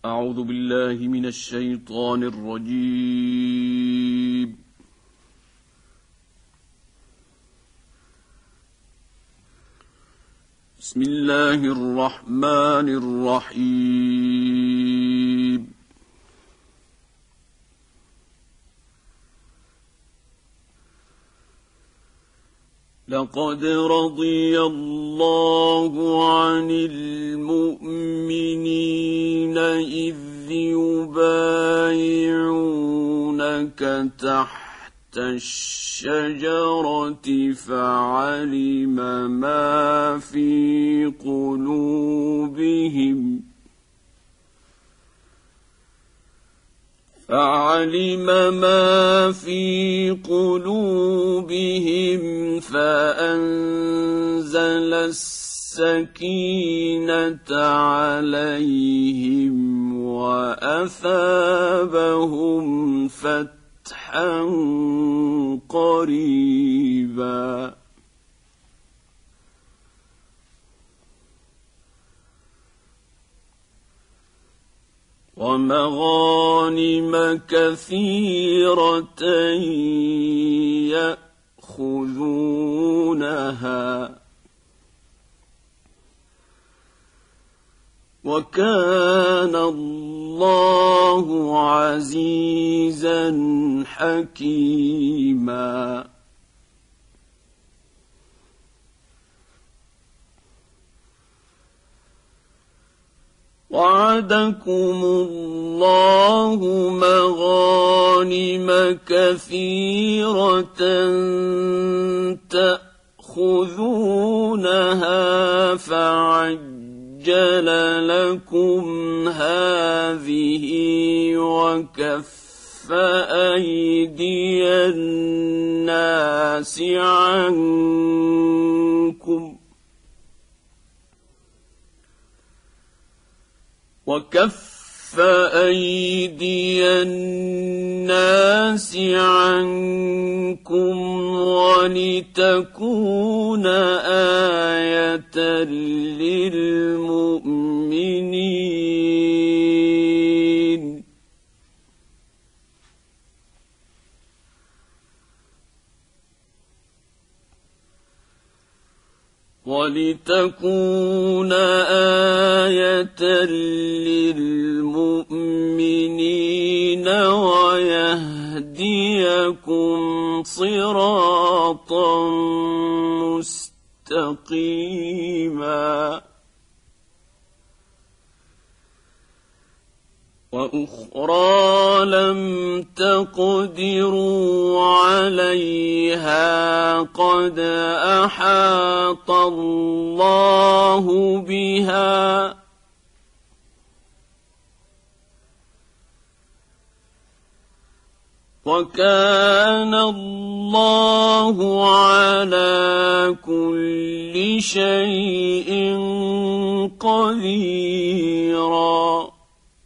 أعوذ بالله من الشيطان الرجيم. بسم الله الرحمن الرحيم. لقد رضي الله عن المؤمنين إذ يبايعونك تحت الشجرة فعلم ما في قلوبهم فأنزل السكينة عليهم وأثابهم فتحا قريبا. ومغانم كثيرة يأخذونها وكان الله عزيزا حكيما. وعدكم الله مغانم كثيرة تأخذونها فعجل لكم هذه وكف أيدي الناس عنكم ولتكون آية للمؤمنين. ولتكون آية للمؤمنين ويهديكم صراطا مستقيما. وأخرى لم تقدروا عليها قد أحاط الله بها وكان الله على كل شيء قديرا.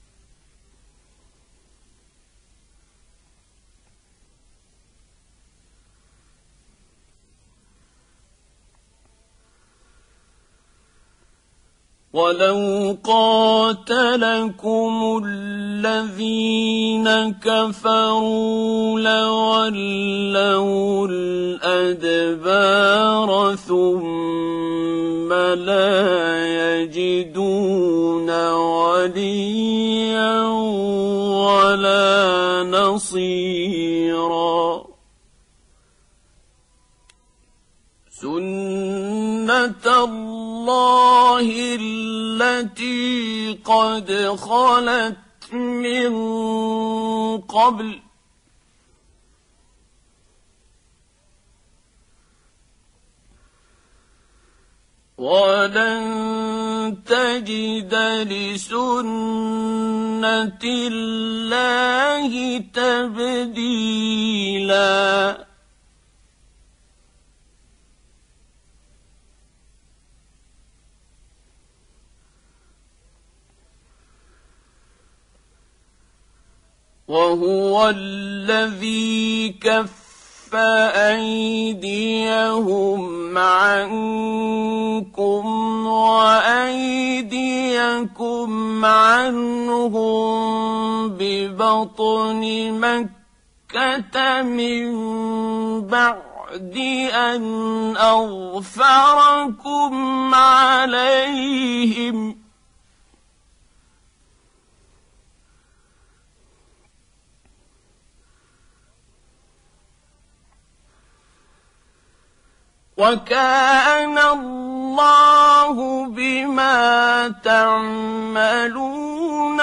ولو قاتلكم الذين كفروا لولوا الأدبار ثم لا يجدون وليا ولا نصيرا. سنة الله التي قد خلت من قبل ولن تجد لسنة الله تبديلا. وهو الذي كف أيديهم عنكم وأيديكم صدكم عنهم ببطن مكة من بعد أن أظفركم عليهم وكان الله بما تعملون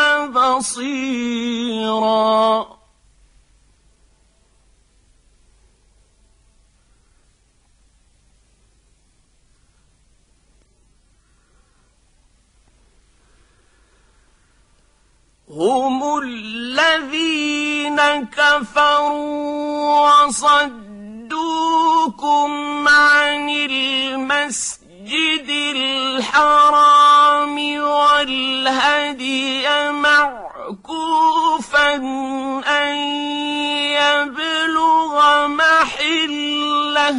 بصيرا هم الذين كفروا وصدوكم عن المسجد الحرام والهدي معكوفا أن يبلغ محله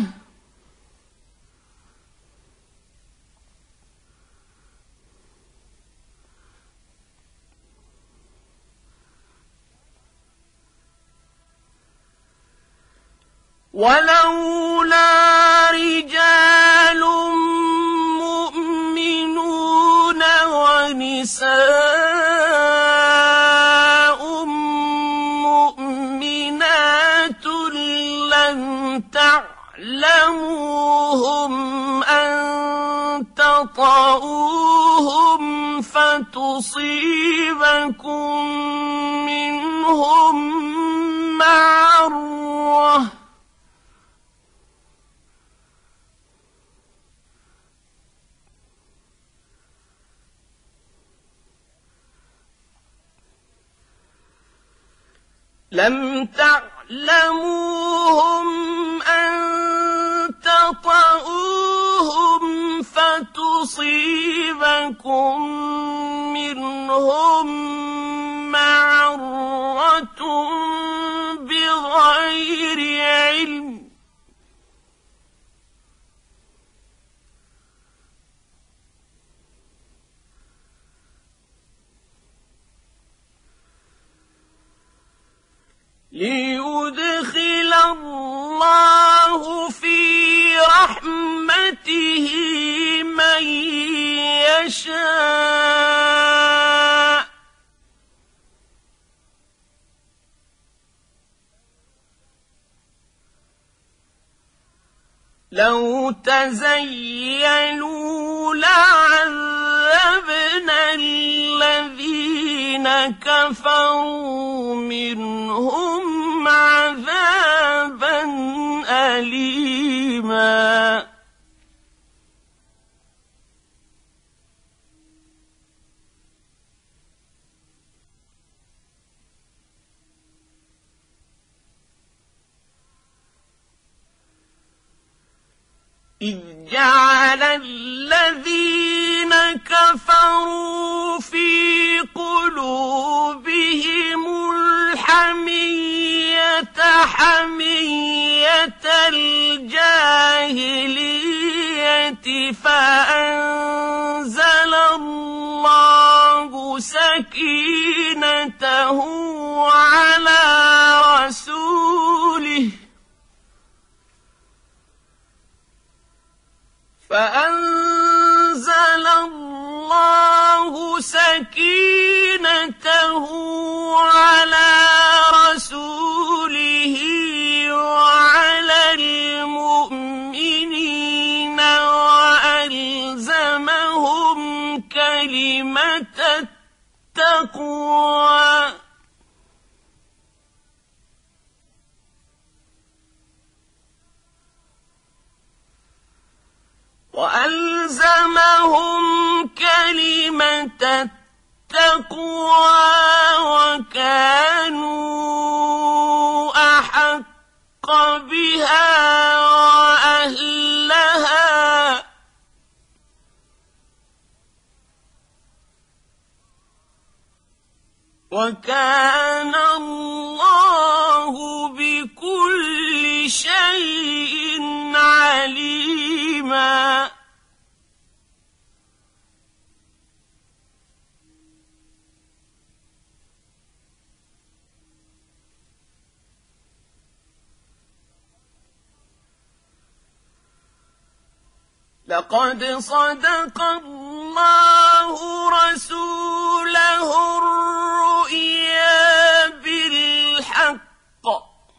ولولا رجال مؤمنون ونساء مؤمنات لم تعلموهم أن تطؤوهم فتصيبكم منهم معرة لم تعلموهم أن تطؤوهم فتصيبكم منهم معرة بغير علم ليدخل الله في رحمته من يشاء لو تزيلوا لعذبنا الذين كفروا منهم عذابا أليما إذ جعل الذين كفروا في قلوبهم الحمية حمية الجاهلية فأنزل الله سكينته على رسوله فأنزل الله سكينته على رسوله وعلى المؤمنين وألزمهم كلمة التقوى التقوى وكانوا أحق بها وأهلها وكان الله بكل شيء عليما لقد صدق الله رسوله الرؤيا بالحق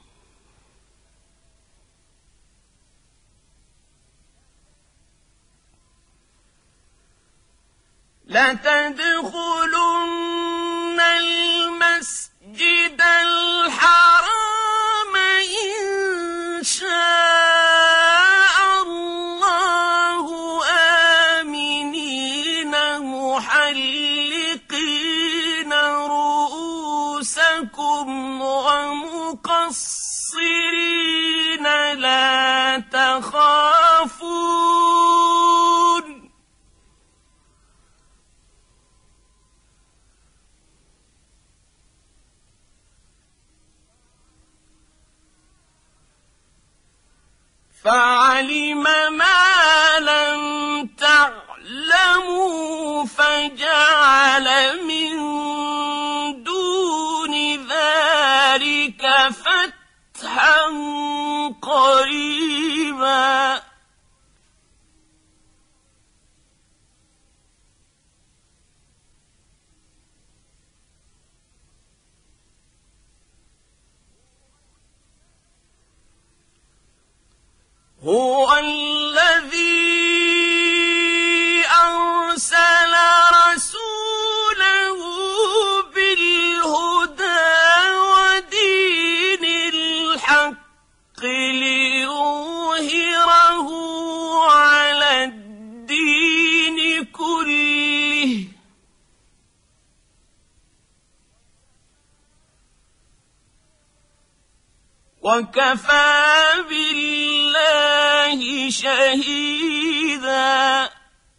لتدخلن المسجد الحرام إن شاء الله آمنين محلقين رؤوسكم ومقصرين لا تخافون فعلم ما لم تعلموا فجعل من دون ذلك فتحا قريبا هو الذي أرسل رسوله بالهدى ودين الحق ليظهره على الدين كله وكفى بالله شهيدا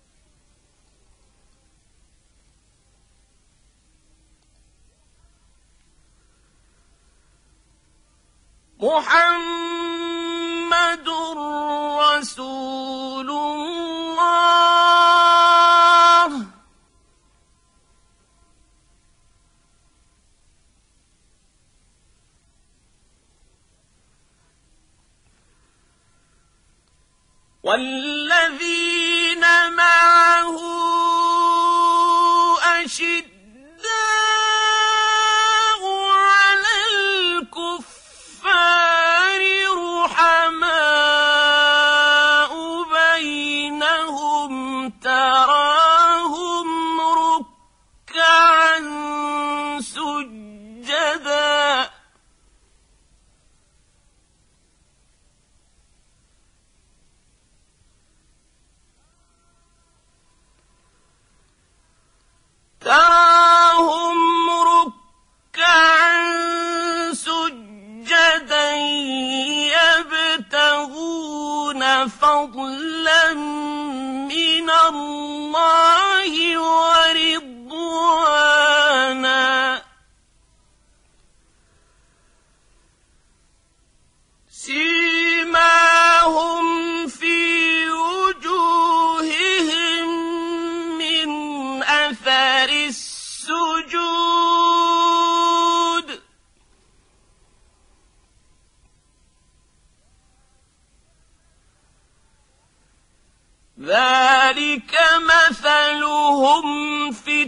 محمد رسول الله والذين معه أشداء على الكفار رحماء بينهم تراهم ركعا سجدا يبتغون فضلا من الله ورضوانا سيماهم في وجوههم من أثر السجود ذلك مثلهم في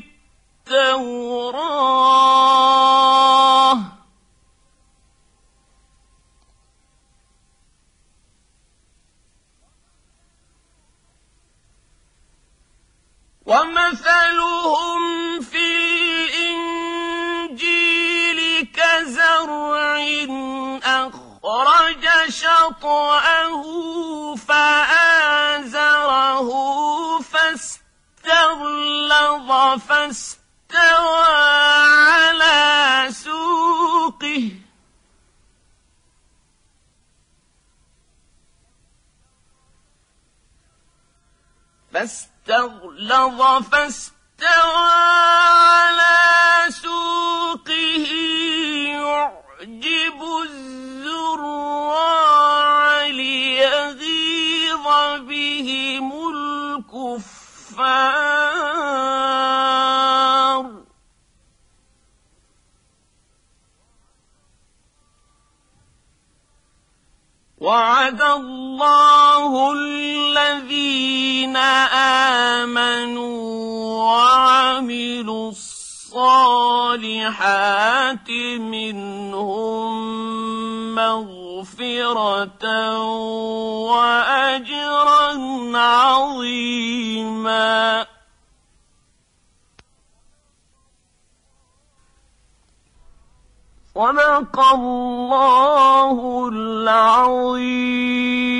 التوراة ومثلهم في الإنجيل كزرع أخرج شطأه فآزره فاستغلظ فاستوى على سوقه يعجب الزراع ليغيظ بهم الكفار وعد الله الذين الصالحات منهم مغفرة وأجرا عظيما. صدق الله العظيم.